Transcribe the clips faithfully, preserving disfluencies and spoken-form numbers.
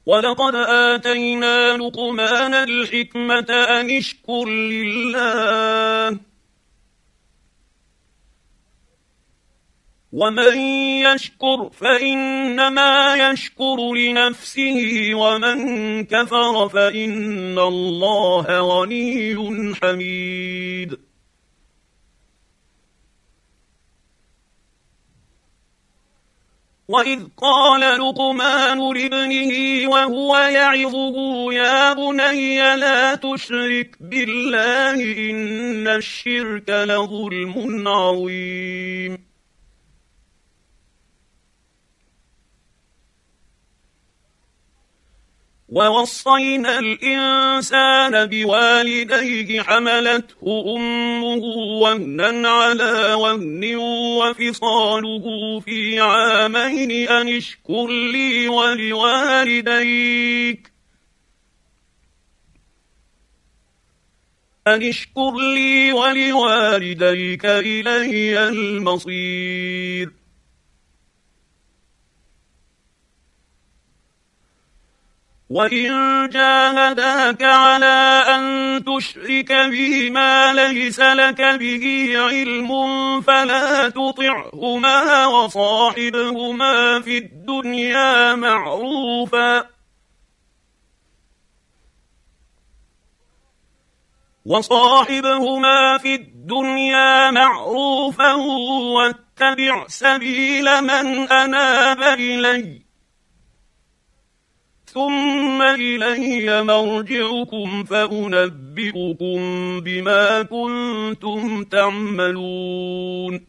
ولقد آتينا لقمان الحكمة أن اشكر لله ومن يشكر فإنما يشكر لنفسه ومن كفر فإن الله غني حميد. وإذ قال لقمان لابنه وهو يعظه يا بني لا تشرك بالله إن الشرك لظلم عظيم. ووصينا الإنسان بوالديه حملته أمه وهنا على وهن وفصاله في عامين أن اشكر لي ولوالديك أن اشكر لي ولوالديك إلي المصير. وإن جاهداك على أن تشرك بي ما ليس لك به علم فلا تطعهما وصاحبهما في الدنيا معروفا وصاحبهما في الدنيا معروفا واتبع سبيل من أناب إلي ثم إلي مرجعكم فأنبئكم بما كنتم تعملون.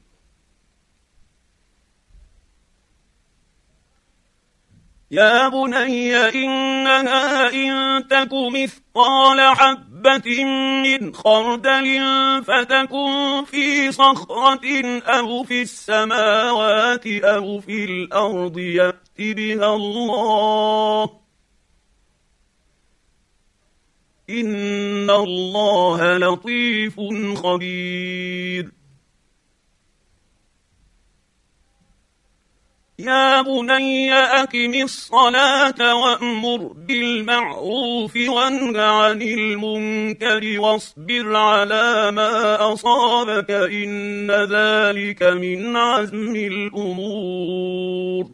يا بني إنها إن تك مثقال حبة من خردل فتكن في صخرة أو في السماوات أو في الأرض يأت بها الله إن الله لطيف خبير. يا بني أقم الصلاة وأمر بالمعروف وانه عن المنكر واصبر على ما أصابك إن ذلك من عزم الأمور.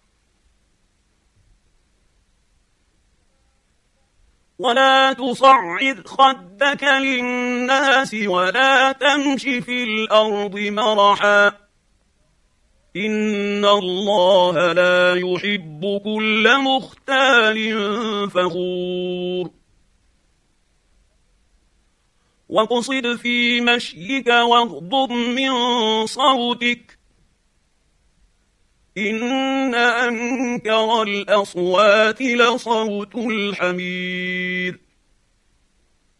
ولا تصعر خدك للناس ولا تمش في الأرض مرحا إن الله لا يحب كل مختال فخور. واقصد في مشيك واغضض من صوتك إن أنكر الأصوات لصوت الحمير.